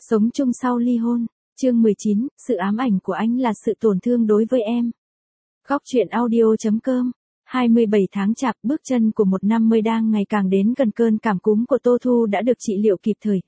Sống chung sau ly hôn, chương 19, sự ám ảnh của anh là sự tổn thương đối với em. Góc truyện audio.com 27 tháng Chạp, bước chân của một năm mới đang ngày càng đến gần. Cơn cảm cúm của Tô Thu đã được trị liệu kịp thời.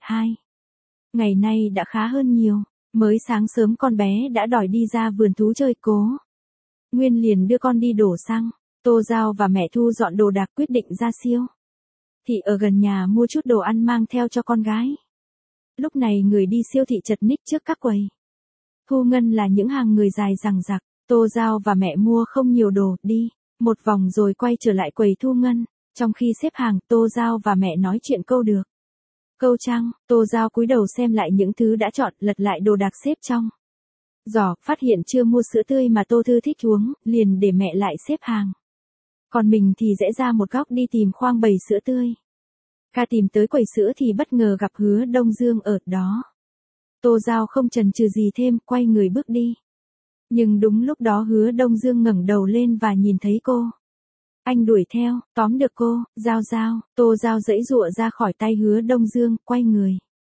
Ngày nay đã khá hơn nhiều. Mới sáng sớm con bé đã đòi đi ra vườn thú chơi. Cố Nguyên liền đưa con đi đổ xăng. Tô Giao và mẹ Thu dọn đồ đạc quyết định ra siêu thị ở gần nhà mua chút đồ ăn mang theo cho con gái. Lúc này người đi siêu thị chật ních trước các quầy thu ngân là những hàng người dài dằng dặc. Tô Giao và mẹ mua không nhiều đồ, đi một vòng rồi quay trở lại quầy thu ngân. Trong khi xếp hàng, Tô Giao và mẹ nói chuyện câu được câu trăng. Tô Giao cúi đầu xem lại những thứ đã chọn, lật lại đồ đạc xếp trong giỏ, phát hiện chưa mua sữa tươi mà Tô Thư thích uống, liền để mẹ lại xếp hàng. Còn mình thì rẽ ra một góc đi tìm khoang bày sữa tươi. Tìm tới quầy sữa thì bất ngờ gặp Hứa Đông Dương ở đó. Tô Giao không chần chừ gì thêm, quay người bước đi. Nhưng đúng lúc đó Hứa Đông Dương ngẩng đầu lên và nhìn thấy cô. Anh đuổi theo, tóm được cô. Giao Giao. Tô Giao giãy giụa ra khỏi tay Hứa Đông Dương, quay người.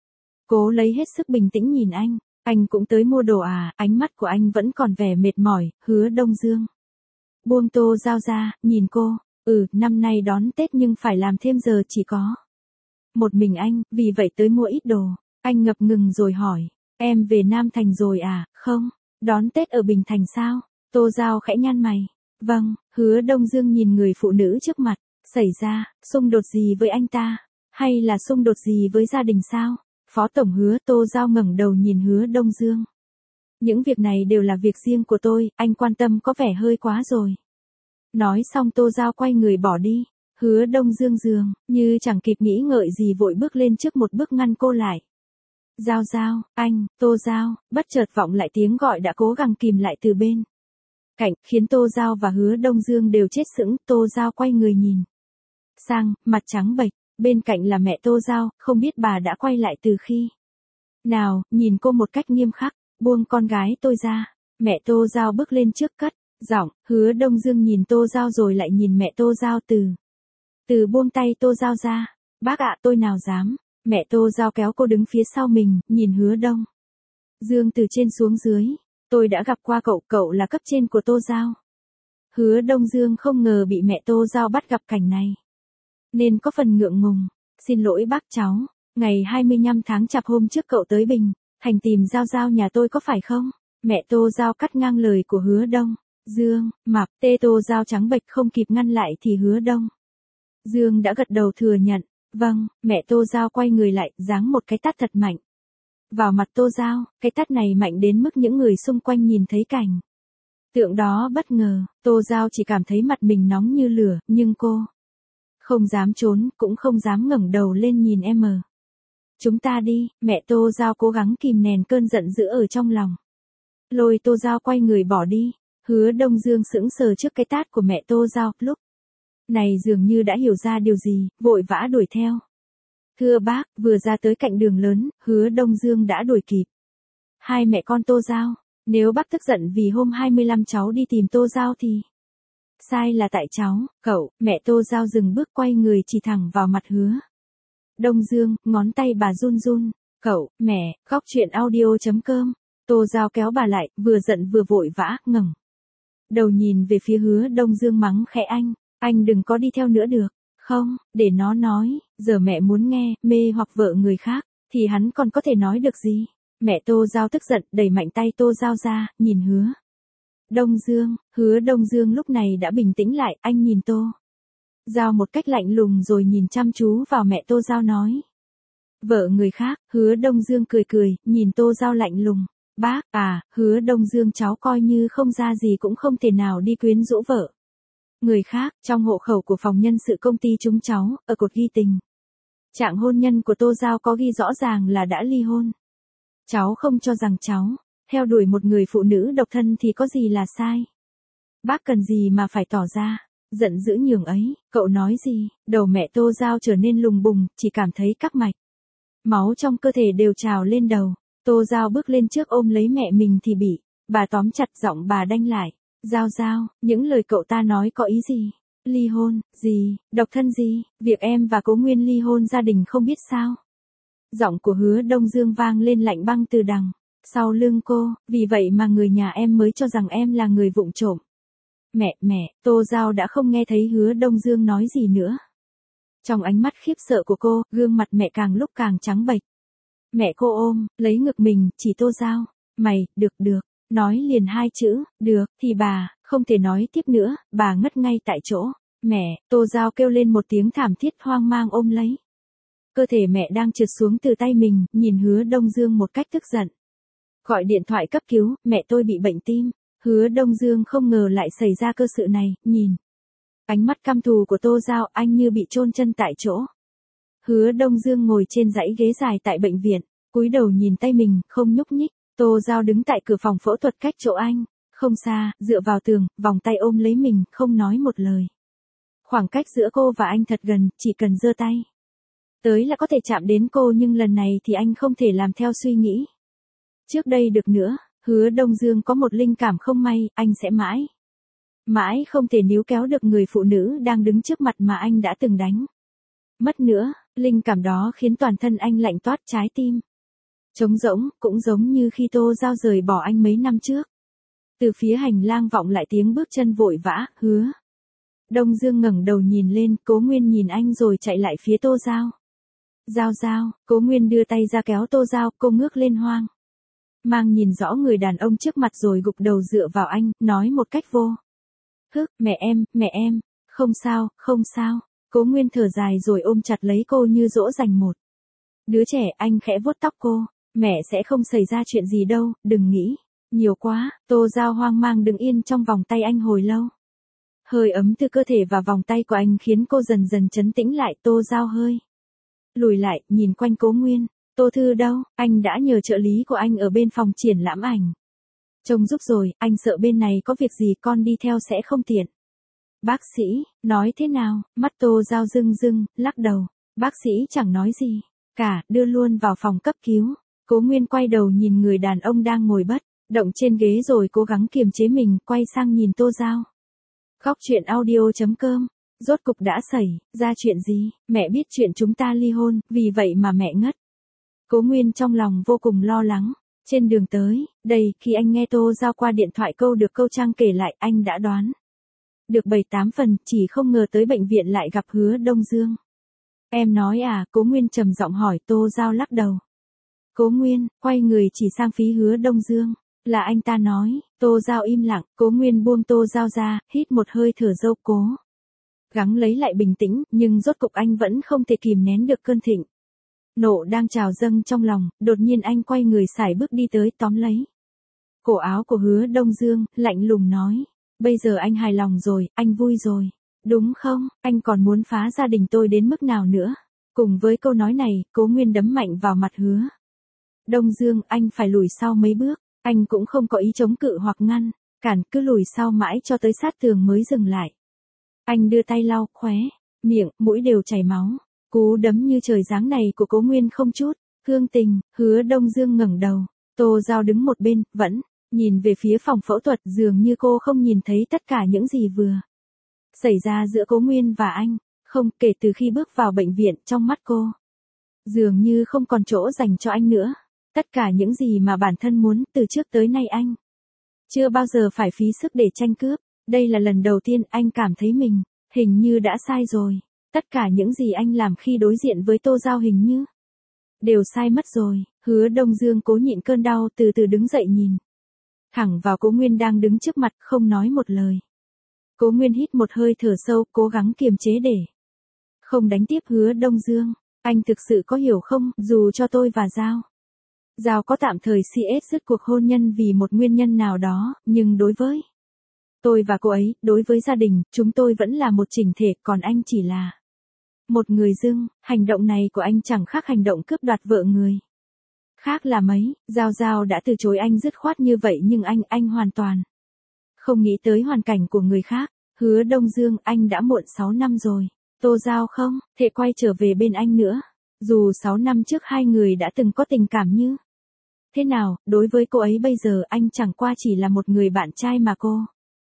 Cố lấy hết sức bình tĩnh nhìn anh. Anh cũng tới mua đồ à? Ánh mắt của anh vẫn còn vẻ mệt mỏi. Hứa Đông Dương buông Tô Giao ra, nhìn cô. Năm nay đón Tết nhưng phải làm thêm giờ, chỉ có một mình anh, vì vậy tới mua ít đồ. Anh ngập ngừng rồi hỏi, em về Nam Thành rồi à? Không, đón Tết ở Bình Thành sao? Tô Giao khẽ nhăn mày. Vâng. Hứa Đông Dương nhìn người phụ nữ trước mặt. Xảy ra xung đột gì với anh ta? Hay là xung đột gì với gia đình sao? Phó tổng Hứa. Tô Giao ngẩng đầu nhìn Hứa Đông Dương. Những việc này đều là việc riêng của tôi, anh quan tâm có vẻ hơi quá rồi. Nói xong Tô Giao quay người bỏ đi. Hứa Đông Dương dường như chẳng kịp nghĩ ngợi gì vội bước lên trước một bước ngăn cô lại. Giao Giao, anh. Tô Giao, bất chợt vọng lại tiếng gọi đã cố gắng kìm lại từ bên cạnh, khiến Tô Giao và Hứa Đông Dương đều chết sững. Tô Giao quay người nhìn sang, mặt trắng bệch. Bên cạnh là mẹ Tô Giao, không biết bà đã quay lại từ khi nào, nhìn cô một cách nghiêm khắc. Buông con gái tôi ra. Mẹ Tô Giao bước lên trước cất giọng. Hứa Đông Dương nhìn Tô Giao rồi lại nhìn mẹ Tô Giao, từ buông tay Tô Giao ra. Bác ạ, tôi nào dám. Mẹ Tô Giao kéo cô đứng phía sau mình, nhìn Hứa Đông Dương từ trên xuống dưới. Tôi đã gặp qua cậu là cấp trên của Tô Giao. Hứa Đông Dương không ngờ bị mẹ Tô Giao bắt gặp cảnh này, nên có phần ngượng ngùng. Xin lỗi bác, cháu. Ngày 25 tháng Chạp hôm trước cậu tới Bình Thành tìm Giao Giao nhà tôi có phải không? Mẹ Tô Giao cắt ngang lời của Hứa Đông Dương. Mập tê. Tô Giao trắng bệch không kịp ngăn lại thì Hứa Đông Dương đã gật đầu thừa nhận. Vâng. Mẹ Tô Giao quay người lại, giáng một cái tát thật mạnh vào mặt Tô Giao. Cái tát này mạnh đến mức những người xung quanh nhìn thấy cảnh tượng đó bất ngờ. Tô Giao chỉ cảm thấy mặt mình nóng như lửa, nhưng cô không dám trốn, cũng không dám ngẩng đầu lên nhìn em. Chúng ta đi. Mẹ Tô Giao cố gắng kìm nén cơn giận dữ ở trong lòng, lôi Tô Giao quay người bỏ đi. Hứa Đông Dương sững sờ trước cái tát của mẹ Tô Giao, lúc này dường như đã hiểu ra điều gì, vội vã đuổi theo. Thưa bác. Vừa ra tới cạnh đường lớn, Hứa Đông Dương đã đuổi kịp hai mẹ con Tô Giao. Nếu bác tức giận vì hôm 25 cháu đi tìm Tô Giao thì sai là tại cháu. Cậu. Mẹ Tô Giao dừng bước, quay người chỉ thẳng vào mặt Hứa Đông Dương, ngón tay bà run run. Cậu. Mẹ. Góc truyện audio.com. Tô Giao kéo bà lại, vừa giận vừa vội vã, ngẩng đầu nhìn về phía Hứa Đông Dương mắng khẽ. Anh đừng có đi theo nữa được không? Để nó nói. Giờ mẹ muốn nghe, mê hoặc vợ người khác, thì hắn còn có thể nói được gì? Mẹ Tô Giao tức giận, đẩy mạnh tay Tô Giao ra, nhìn Hứa Đông Dương. Hứa Đông Dương lúc này đã bình tĩnh lại, anh nhìn Tô Giao một cách lạnh lùng rồi nhìn chăm chú vào mẹ Tô Giao nói. Vợ người khác. Hứa Đông Dương cười, nhìn Tô Giao lạnh lùng. Bác à. Hứa Đông Dương, cháu coi như không ra gì cũng không thể nào đi quyến rũ vợ người khác. Trong hộ khẩu của phòng nhân sự công ty chúng cháu, ở cột ghi tình trạng hôn nhân của Tô Giao có ghi rõ ràng là đã ly hôn. Cháu không cho rằng cháu theo đuổi một người phụ nữ độc thân thì có gì là sai. Bác cần gì mà phải tỏ ra giận dữ nhường ấy? Cậu nói gì? Đầu mẹ Tô Giao trở nên lùng bùng, chỉ cảm thấy các mạch máu trong cơ thể đều trào lên đầu. Tô Giao bước lên trước ôm lấy mẹ mình thì bị bà tóm chặt, giọng bà đanh lại. Giao Giao, những lời cậu ta nói có ý gì? Ly hôn gì? Độc thân gì? Việc em và Cố Nguyên ly hôn gia đình không biết sao? Giọng của Hứa Đông Dương vang lên lạnh băng từ đằng sau lưng cô, vì vậy mà người nhà em mới cho rằng em là người vụng trộm. Mẹ, Tô Giao đã không nghe thấy Hứa Đông Dương nói gì nữa. Trong ánh mắt khiếp sợ của cô, gương mặt mẹ càng lúc càng trắng bệch. Mẹ cô ôm, lấy ngực mình, chỉ Tô Giao. Mày, được, nói liền hai chữ, được, thì bà, không thể nói tiếp nữa, bà ngất ngay tại chỗ. Mẹ, Tô Giao kêu lên một tiếng thảm thiết hoang mang ôm lấy. Cơ thể mẹ đang trượt xuống từ tay mình, nhìn Hứa Đông Dương một cách tức giận. Gọi điện thoại cấp cứu, mẹ tôi bị bệnh tim. Hứa Đông Dương không ngờ lại xảy ra cơ sự này, nhìn. Ánh mắt căm thù của Tô Giao, anh như bị chôn chân tại chỗ. Hứa Đông Dương ngồi trên dãy ghế dài tại bệnh viện, cúi đầu nhìn tay mình, không nhúc nhích. Tô Giao đứng tại cửa phòng phẫu thuật cách chỗ anh, không xa, dựa vào tường, vòng tay ôm lấy mình, không nói một lời. Khoảng cách giữa cô và anh thật gần, chỉ cần giơ tay tới là có thể chạm đến cô, nhưng lần này thì anh không thể làm theo suy nghĩ trước đây được nữa. Hứa Đông Dương có một linh cảm không may, anh sẽ mãi không thể níu kéo được người phụ nữ đang đứng trước mặt mà anh đã từng đánh mất nữa. Linh cảm đó khiến toàn thân anh lạnh toát, trái tim trống rỗng, cũng giống như khi Tô Giao rời bỏ anh mấy năm trước. Từ phía hành lang vọng lại tiếng bước chân vội vã. Hứa Đông Dương ngẩng đầu nhìn lên, Cố Nguyên nhìn anh rồi chạy lại phía Tô Giao. Giao, Cố Nguyên đưa tay ra kéo Tô Giao, cô ngước lên hoang mang nhìn rõ người đàn ông trước mặt rồi gục đầu dựa vào anh, nói một cách vô thức, mẹ em, không sao. Cố Nguyên thở dài rồi ôm chặt lấy cô như dỗ dành một đứa trẻ. Anh khẽ vuốt tóc cô, mẹ sẽ không xảy ra chuyện gì đâu, đừng nghĩ nhiều quá. Tô Giao hoang mang đứng yên trong vòng tay anh hồi lâu. Hơi ấm từ cơ thể và vòng tay của anh khiến cô dần dần trấn tĩnh lại. Tô Giao hơi lùi lại, nhìn quanh Cố Nguyên. Tô Thư đâu? Anh đã nhờ trợ lý của anh ở bên phòng triển lãm ảnh trông giúp rồi, anh sợ bên này có việc gì con đi theo sẽ không tiện. Bác sĩ, nói thế nào? Mắt Tô Giao rưng, lắc đầu. Bác sĩ chẳng nói gì cả, đưa luôn vào phòng cấp cứu. Cố Nguyên quay đầu nhìn người đàn ông đang ngồi bất động trên ghế rồi cố gắng kiềm chế mình, quay sang nhìn Tô Giao. Góc truyện audio.com. Rốt cục đã xảy ra chuyện gì? Mẹ biết chuyện chúng ta ly hôn, vì vậy mà mẹ ngất. Cố Nguyên trong lòng vô cùng lo lắng. Trên đường tới đây, khi anh nghe Tô Giao qua điện thoại câu được câu Trang kể lại, anh đã đoán được 7-8 phần, chỉ không ngờ tới bệnh viện lại gặp Hứa Đông Dương. Em nói à? Cố Nguyên trầm giọng hỏi. Tô Giao lắc đầu. Cố Nguyên quay người chỉ sang phía Hứa Đông Dương. Là anh ta nói. Tô Giao im lặng. Cố Nguyên buông Tô Giao ra, hít một hơi thở sâu, cố gắng lấy lại bình tĩnh, nhưng rốt cục anh vẫn không thể kìm nén được cơn thịnh nộ đang trào dâng trong lòng. Đột nhiên anh quay người sải bước đi tới, tóm lấy cổ áo của Hứa Đông Dương, lạnh lùng nói. Bây giờ anh hài lòng rồi, anh vui rồi, đúng không? Anh còn muốn phá gia đình tôi đến mức nào nữa? Cùng với câu nói này, Cố Nguyên đấm mạnh vào mặt Hứa Đông Dương. Anh phải lùi sau mấy bước. Anh cũng không có ý chống cự hoặc ngăn cản, cứ lùi sau mãi cho tới sát tường mới dừng lại. Anh đưa tay lau khóe miệng, mũi đều chảy máu. Cú đấm như trời giáng này của Cố Nguyên không chút thương tình. Hứa Đông Dương ngẩng đầu. Tô Giao đứng một bên, vẫn nhìn về phía phòng phẫu thuật, dường như cô không nhìn thấy tất cả những gì vừa xảy ra giữa Cố Nguyên và anh. Không, kể từ khi bước vào bệnh viện, trong mắt cô dường như không còn chỗ dành cho anh nữa. Tất cả những gì mà bản thân muốn, từ trước tới nay anh chưa bao giờ phải phí sức để tranh cướp. Đây là lần đầu tiên anh cảm thấy mình hình như đã sai rồi. Tất cả những gì anh làm khi đối diện với Tô Giao hình như đều sai mất rồi. Hứa Đông Dương cố nhịn cơn đau, từ từ đứng dậy nhìn thẳng vào Cố Nguyên đang đứng trước mặt, không nói một lời. Cố Nguyên hít một hơi thở sâu, cố gắng kiềm chế để không đánh tiếp Hứa Đông Dương. Anh thực sự có hiểu không, dù cho tôi và Giao có tạm thời dứt cuộc hôn nhân vì một nguyên nhân nào đó, nhưng đối với tôi và cô ấy, đối với gia đình, chúng tôi vẫn là một chỉnh thể, còn anh chỉ là một người dưng. Hành động này của anh chẳng khác hành động cướp đoạt vợ người khác là mấy. Giao đã từ chối anh dứt khoát như vậy, nhưng anh hoàn toàn không nghĩ tới hoàn cảnh của người khác. Hứa Đông Dương, anh đã muộn 6 năm rồi. Tô Giao không thể quay trở về bên anh nữa. Dù 6 năm trước hai người đã từng có tình cảm như thế nào, đối với cô ấy bây giờ anh chẳng qua chỉ là một người bạn trai mà cô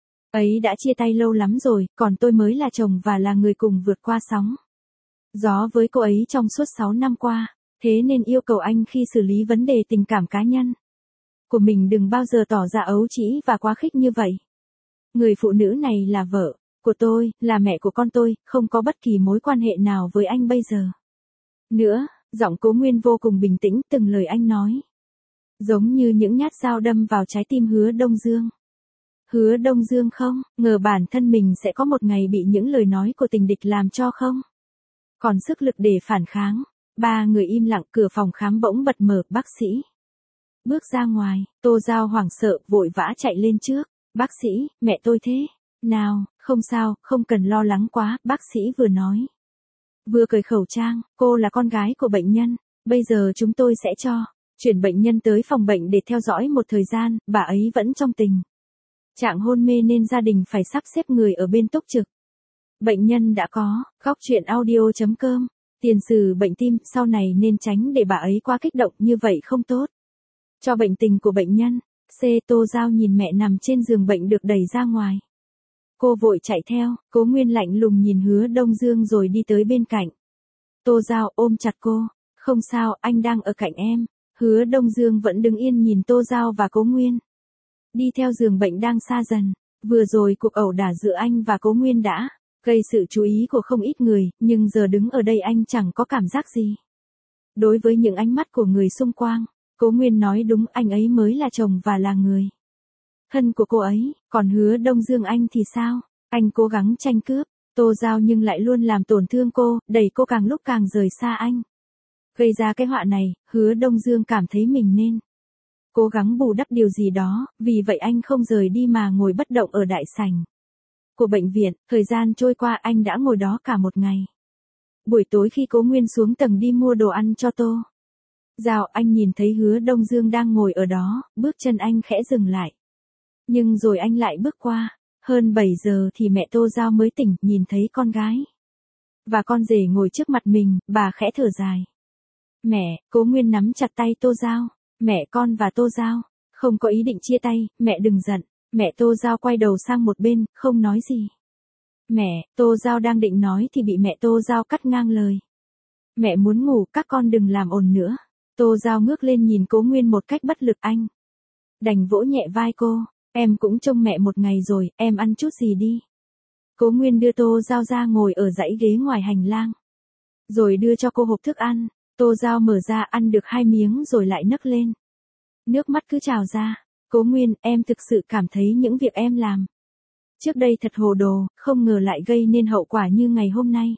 ấy đã chia tay lâu lắm rồi, còn tôi mới là chồng và là người cùng vượt qua sóng gió với cô ấy trong suốt 6 năm qua. Thế nên yêu cầu anh khi xử lý vấn đề tình cảm cá nhân của mình đừng bao giờ tỏ ra ấu trĩ và quá khích như vậy. Người phụ nữ này là vợ của tôi, là mẹ của con tôi, không có bất kỳ mối quan hệ nào với anh bây giờ. Nữa, giọng Cố Nguyên vô cùng bình tĩnh, từng lời anh nói giống như những nhát dao đâm vào trái tim Hứa Đông Dương. Hứa Đông Dương không ngờ bản thân mình sẽ có một ngày bị những lời nói của tình địch làm cho không còn sức lực để phản kháng. Ba người im lặng, cửa phòng khám bỗng bật mở, bác sĩ bước ra ngoài, Tô Giao hoảng sợ, vội vã chạy lên trước. Bác sĩ, mẹ tôi thế nào? Không sao, không cần lo lắng quá, bác sĩ vừa nói. Vừa cởi khẩu trang, cô là con gái của bệnh nhân, bây giờ chúng tôi sẽ chuyển bệnh nhân tới phòng bệnh để theo dõi một thời gian, bà ấy vẫn trong tình trạng hôn mê nên gia đình phải sắp xếp người ở bên túc trực. Bệnh nhân đã có, Góc Truyện Audio.com, tiền sử bệnh tim, sau này nên tránh để bà ấy quá kích động như vậy không tốt cho bệnh tình của bệnh nhân. Tô Giao nhìn mẹ nằm trên giường bệnh được đẩy ra ngoài. Cô vội chạy theo, Cố Nguyên lạnh lùng nhìn Hứa Đông Dương rồi đi tới bên cạnh. Tô Giao ôm chặt cô, không sao, anh đang ở cạnh em. Hứa Đông Dương vẫn đứng yên nhìn Tô Giao và Cố Nguyên. Đi theo giường bệnh đang xa dần, vừa rồi cuộc ẩu đả giữa anh và Cố Nguyên đã gây sự chú ý của không ít người, nhưng giờ đứng ở đây anh chẳng có cảm giác gì. Đối với những ánh mắt của người xung quanh, Cố Nguyên nói đúng, anh ấy mới là chồng và là người thân của cô ấy, còn Hứa Đông Dương anh thì sao? Anh cố gắng tranh cướp Tô Giao nhưng lại luôn làm tổn thương cô, đẩy cô càng lúc càng rời xa anh. Gây ra cái họa này, Hứa Đông Dương cảm thấy mình nên cố gắng bù đắp điều gì đó, vì vậy anh không rời đi mà ngồi bất động ở đại sảnh của bệnh viện. Thời gian trôi qua, anh đã ngồi đó cả một ngày. Buổi tối khi Cố Nguyên xuống tầng đi mua đồ ăn cho Tô Giao, anh nhìn thấy Hứa Đông Dương đang ngồi ở đó, bước chân anh khẽ dừng lại. Nhưng rồi anh lại bước qua. Hơn 7 giờ thì mẹ Tô Giao mới tỉnh, nhìn thấy con gái và con rể ngồi trước mặt mình, bà khẽ thở dài. Mẹ, Cố Nguyên nắm chặt tay Tô Giao. Mẹ con và Tô Giao không có ý định chia tay, mẹ đừng giận. Mẹ Tô Giao quay đầu sang một bên, không nói gì. Mẹ, Tô Giao đang định nói thì bị mẹ Tô Giao cắt ngang lời. Mẹ muốn ngủ, các con đừng làm ồn nữa. Tô Giao ngước lên nhìn Cố Nguyên một cách bất lực, anh đành vỗ nhẹ vai cô. Em cũng trông mẹ một ngày rồi, em ăn chút gì đi. Cố Nguyên đưa Tô Giao ra ngồi ở dãy ghế ngoài hành lang, rồi đưa cho cô hộp thức ăn. Tô Giao mở ra ăn được 2 miếng rồi lại nấc lên. Nước mắt cứ trào ra. Cố Nguyên, em thực sự cảm thấy những việc em làm trước đây thật hồ đồ, không ngờ lại gây nên hậu quả như ngày hôm nay.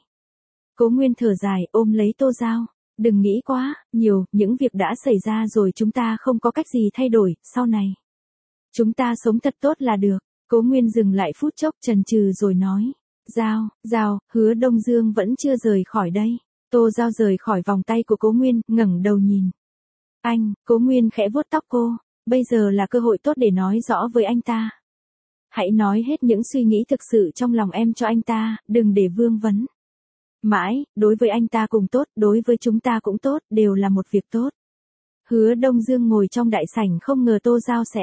Cố Nguyên thở dài, ôm lấy Tô Giao. Đừng nghĩ quá nhiều, những việc đã xảy ra rồi, chúng ta không có cách gì thay đổi, sau này chúng ta sống thật tốt là được. Cố Nguyên dừng lại phút chốc, chần chừ rồi nói. Giao, Hứa Đông Dương vẫn chưa rời khỏi đây. Tô Giao rời khỏi vòng tay của Cố Nguyên, ngẩng đầu nhìn anh. Cố Nguyên khẽ vuốt tóc cô. Bây giờ là cơ hội tốt để nói rõ với anh ta. Hãy nói hết những suy nghĩ thực sự trong lòng em cho anh ta, đừng để vương vấn mãi. Đối với anh ta cũng tốt, đối với chúng ta cũng tốt, đều là một việc tốt. Hứa Đông Dương ngồi trong đại sảnh, không ngờ Tô Giao sẽ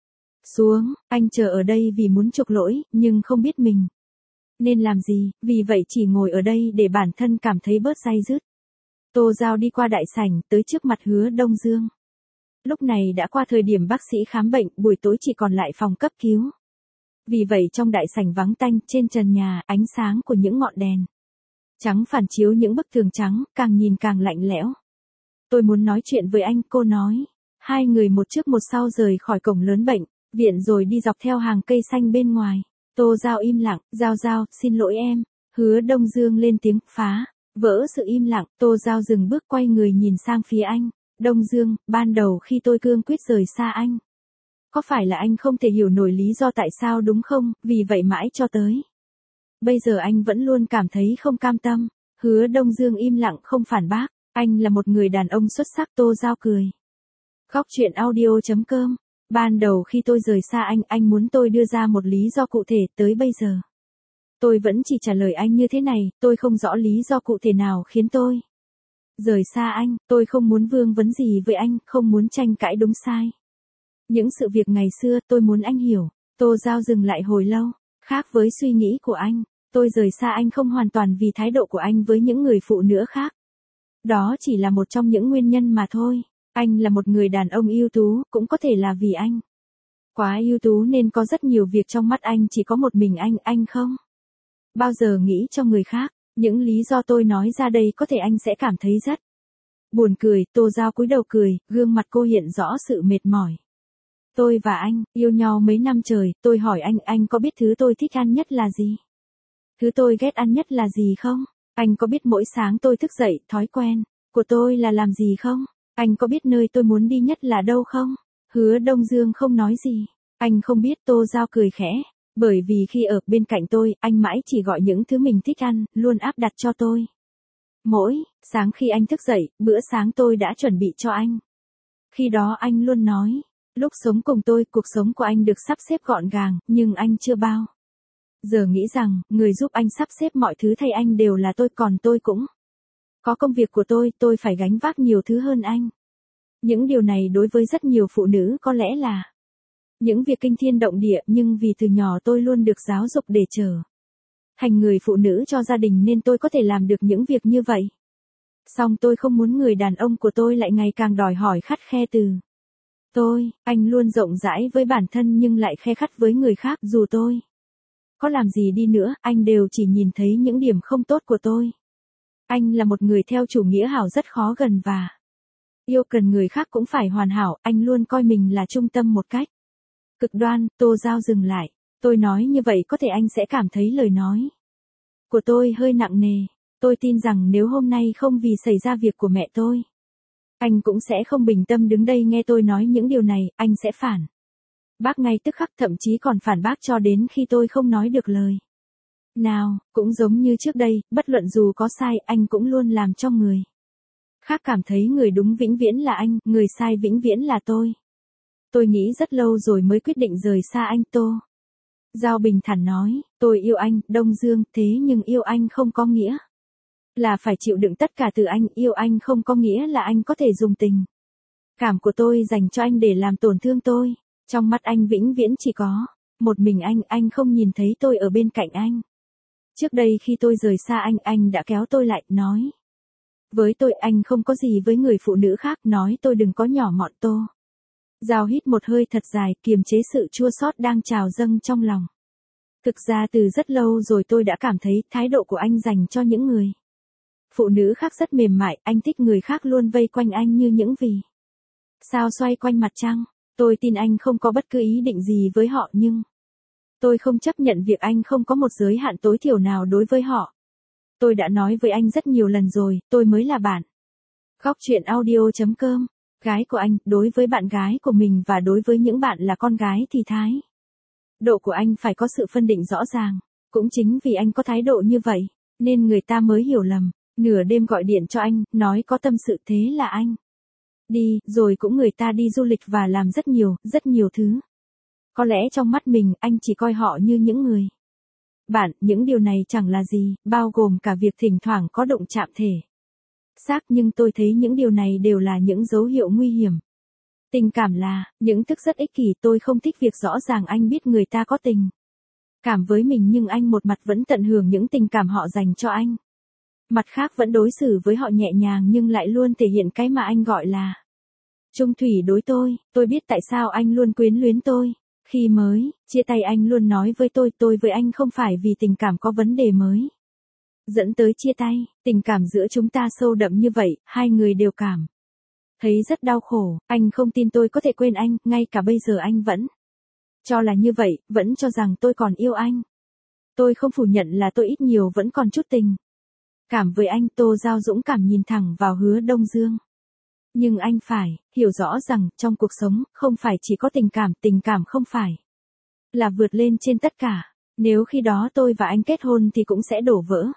xuống. Anh chờ ở đây vì muốn chuộc lỗi, nhưng không biết mình nên làm gì, vì vậy chỉ ngồi ở đây để bản thân cảm thấy bớt day dứt. Tô Giao đi qua đại sảnh, tới trước mặt Hứa Đông Dương. Lúc này đã qua thời điểm bác sĩ khám bệnh, buổi tối chỉ còn lại phòng cấp cứu. Vì vậy trong đại sảnh vắng tanh, trên trần nhà, ánh sáng của những ngọn đèn trắng phản chiếu những bức tường trắng, càng nhìn càng lạnh lẽo. Tôi muốn nói chuyện với anh, cô nói. Hai người một trước một sau rời khỏi cổng lớn bệnh viện rồi đi dọc theo hàng cây xanh bên ngoài. Tô Giao im lặng. Giao, xin lỗi em. Hứa Đông Dương lên tiếng, phá vỡ sự im lặng. Tô Giao dừng bước, quay người nhìn sang phía anh. Đông Dương, ban đầu khi tôi cương quyết rời xa anh, có phải là anh không thể hiểu nổi lý do tại sao đúng không, vì vậy mãi cho tới bây giờ anh vẫn luôn cảm thấy không cam tâm. Hứa Đông Dương im lặng không phản bác. Anh là một người đàn ông xuất sắc. Tô Giao cười. Góc Truyện Audio.com. Ban đầu khi tôi rời xa anh muốn tôi đưa ra một lý do cụ thể, tới bây giờ tôi vẫn chỉ trả lời anh như thế này, tôi không rõ lý do cụ thể nào khiến tôi rời xa anh, tôi không muốn vương vấn gì với anh, không muốn tranh cãi đúng sai. Những sự việc ngày xưa, tôi muốn anh hiểu. Tô Giao dừng lại hồi lâu. Khác với suy nghĩ của anh, tôi rời xa anh không hoàn toàn vì thái độ của anh với những người phụ nữ khác. Đó chỉ là một trong những nguyên nhân mà thôi. Anh là một người đàn ông ưu tú, cũng có thể là vì anh quá ưu tú nên có rất nhiều việc trong mắt anh chỉ có một mình anh không bao giờ nghĩ cho người khác. Những lý do tôi nói ra đây có thể anh sẽ cảm thấy rất buồn cười. Tô Giao cúi đầu cười, gương mặt cô hiện rõ sự mệt mỏi. Tôi và anh, yêu nhau mấy năm trời, tôi hỏi anh có biết thứ tôi thích ăn nhất là gì? Thứ tôi ghét ăn nhất là gì không? Anh có biết mỗi sáng tôi thức dậy, thói quen của tôi là làm gì không? Anh có biết nơi tôi muốn đi nhất là đâu không? Hứa Đông Dương không nói gì. Anh không biết. Tô Giao cười khẽ. Bởi vì khi ở bên cạnh tôi, anh mãi chỉ gọi những thứ mình thích ăn, luôn áp đặt cho tôi. Mỗi sáng khi anh thức dậy, bữa sáng tôi đã chuẩn bị cho anh. Khi đó anh luôn nói, lúc sống cùng tôi, cuộc sống của anh được sắp xếp gọn gàng, nhưng anh chưa bao giờ nghĩ rằng, người giúp anh sắp xếp mọi thứ thay anh đều là tôi, còn tôi cũng có công việc của tôi phải gánh vác nhiều thứ hơn anh. Những điều này đối với rất nhiều phụ nữ có lẽ là những việc kinh thiên động địa, nhưng vì từ nhỏ tôi luôn được giáo dục để trở thành người phụ nữ cho gia đình nên tôi có thể làm được những việc như vậy. Song tôi không muốn người đàn ông của tôi lại ngày càng đòi hỏi khắt khe từ tôi. Anh luôn rộng rãi với bản thân nhưng lại khe khắt với người khác. Dù tôi có làm gì đi nữa, anh đều chỉ nhìn thấy những điểm không tốt của tôi. Anh là một người theo chủ nghĩa hảo rất khó gần và yêu cần người khác cũng phải hoàn hảo. Anh luôn coi mình là trung tâm một cách cực đoan. Tô Giao dừng lại. Tôi nói như vậy có thể anh sẽ cảm thấy lời nói của tôi hơi nặng nề. Tôi tin rằng nếu hôm nay không vì xảy ra việc của mẹ tôi, anh cũng sẽ không bình tâm đứng đây nghe tôi nói những điều này. Anh sẽ phản bác ngay tức khắc, thậm chí còn phản bác cho đến khi tôi không nói được lời nào. Cũng giống như trước đây, bất luận dù có sai, anh cũng luôn làm cho người khác cảm thấy người đúng vĩnh viễn là anh, người sai vĩnh viễn là tôi. Tôi nghĩ rất lâu rồi mới quyết định rời xa anh. Tô Giao bình thản nói, tôi yêu anh, Đông Dương, thế nhưng yêu anh không có nghĩa là phải chịu đựng tất cả từ anh. Yêu anh không có nghĩa là anh có thể dùng tình cảm của tôi dành cho anh để làm tổn thương tôi. Trong mắt anh vĩnh viễn chỉ có một mình anh không nhìn thấy tôi ở bên cạnh anh. Trước đây khi tôi rời xa anh đã kéo tôi lại, nói với tôi anh không có gì với người phụ nữ khác, nói tôi đừng có nhỏ mọn. Tô Giao hít một hơi thật dài, kiềm chế sự chua xót đang trào dâng trong lòng. Thực ra từ rất lâu rồi tôi đã cảm thấy thái độ của anh dành cho những người phụ nữ khác rất mềm mại. Anh thích người khác luôn vây quanh anh như những vì sao xoay quanh mặt trăng. Tôi tin anh không có bất cứ ý định gì với họ, nhưng tôi không chấp nhận việc anh không có một giới hạn tối thiểu nào đối với họ. Tôi đã nói với anh rất nhiều lần rồi, tôi mới là bạn góc chuyện audio.com, gái của anh. Đối với bạn gái của mình và đối với những bạn là con gái thì thái độ của anh phải có sự phân định rõ ràng. Cũng chính vì anh có thái độ như vậy, nên người ta mới hiểu lầm. Nửa đêm gọi điện cho anh, nói có tâm sự, thế là anh đi, rồi cũng người ta đi du lịch và làm rất nhiều thứ. Có lẽ trong mắt mình, anh chỉ coi họ như những người bạn. Những điều này chẳng là gì, bao gồm cả việc thỉnh thoảng có động chạm thể xác, nhưng tôi thấy những điều này đều là những dấu hiệu nguy hiểm. Tình cảm là những thức rất ích kỷ. Tôi không thích việc rõ ràng anh biết người ta có tình cảm với mình nhưng anh một mặt vẫn tận hưởng những tình cảm họ dành cho anh, mặt khác vẫn đối xử với họ nhẹ nhàng nhưng lại luôn thể hiện cái mà anh gọi là chung thủy đối tôi. Tôi biết tại sao anh luôn quyến luyến tôi. Khi mới chia tay anh luôn nói với tôi với anh không phải vì tình cảm có vấn đề mới dẫn tới chia tay. Tình cảm giữa chúng ta sâu đậm như vậy, hai người đều cảm thấy rất đau khổ. Anh không tin tôi có thể quên anh, ngay cả bây giờ anh vẫn cho là như vậy, vẫn cho rằng tôi còn yêu anh. Tôi không phủ nhận là tôi ít nhiều vẫn còn chút tình cảm với anh. Tô Giao dũng cảm nhìn thẳng vào Hứa Đông Dương. Nhưng anh phải hiểu rõ rằng trong cuộc sống không phải chỉ có tình cảm không phải là vượt lên trên tất cả. Nếu khi đó tôi và anh kết hôn thì cũng sẽ đổ vỡ.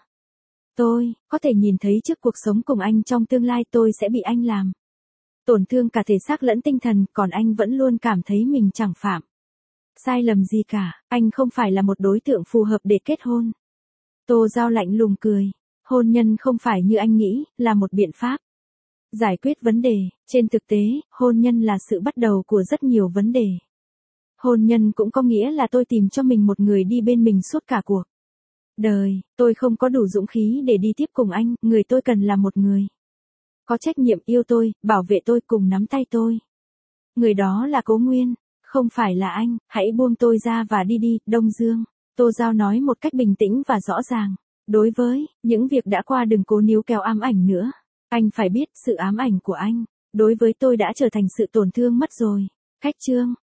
Tôi có thể nhìn thấy trước cuộc sống cùng anh trong tương lai tôi sẽ bị anh làm tổn thương cả thể xác lẫn tinh thần, còn anh vẫn luôn cảm thấy mình chẳng phạm sai lầm gì cả. Anh không phải là một đối tượng phù hợp để kết hôn. Tô Giao lạnh lùng cười. Hôn nhân không phải như anh nghĩ, là một biện pháp giải quyết vấn đề. Trên thực tế, hôn nhân là sự bắt đầu của rất nhiều vấn đề. Hôn nhân cũng có nghĩa là tôi tìm cho mình một người đi bên mình suốt cả cuộc đời. Tôi không có đủ dũng khí để đi tiếp cùng anh, người tôi cần là một người có trách nhiệm yêu tôi, bảo vệ tôi cùng nắm tay tôi. Người đó là Cố Nguyên, không phải là anh, hãy buông tôi ra và đi đi, Đông Dương. Tô Giao nói một cách bình tĩnh và rõ ràng. Đối với những việc đã qua đừng cố níu kéo ám ảnh nữa. Anh phải biết sự ám ảnh của anh, đối với tôi đã trở thành sự tổn thương mất rồi. Khách chương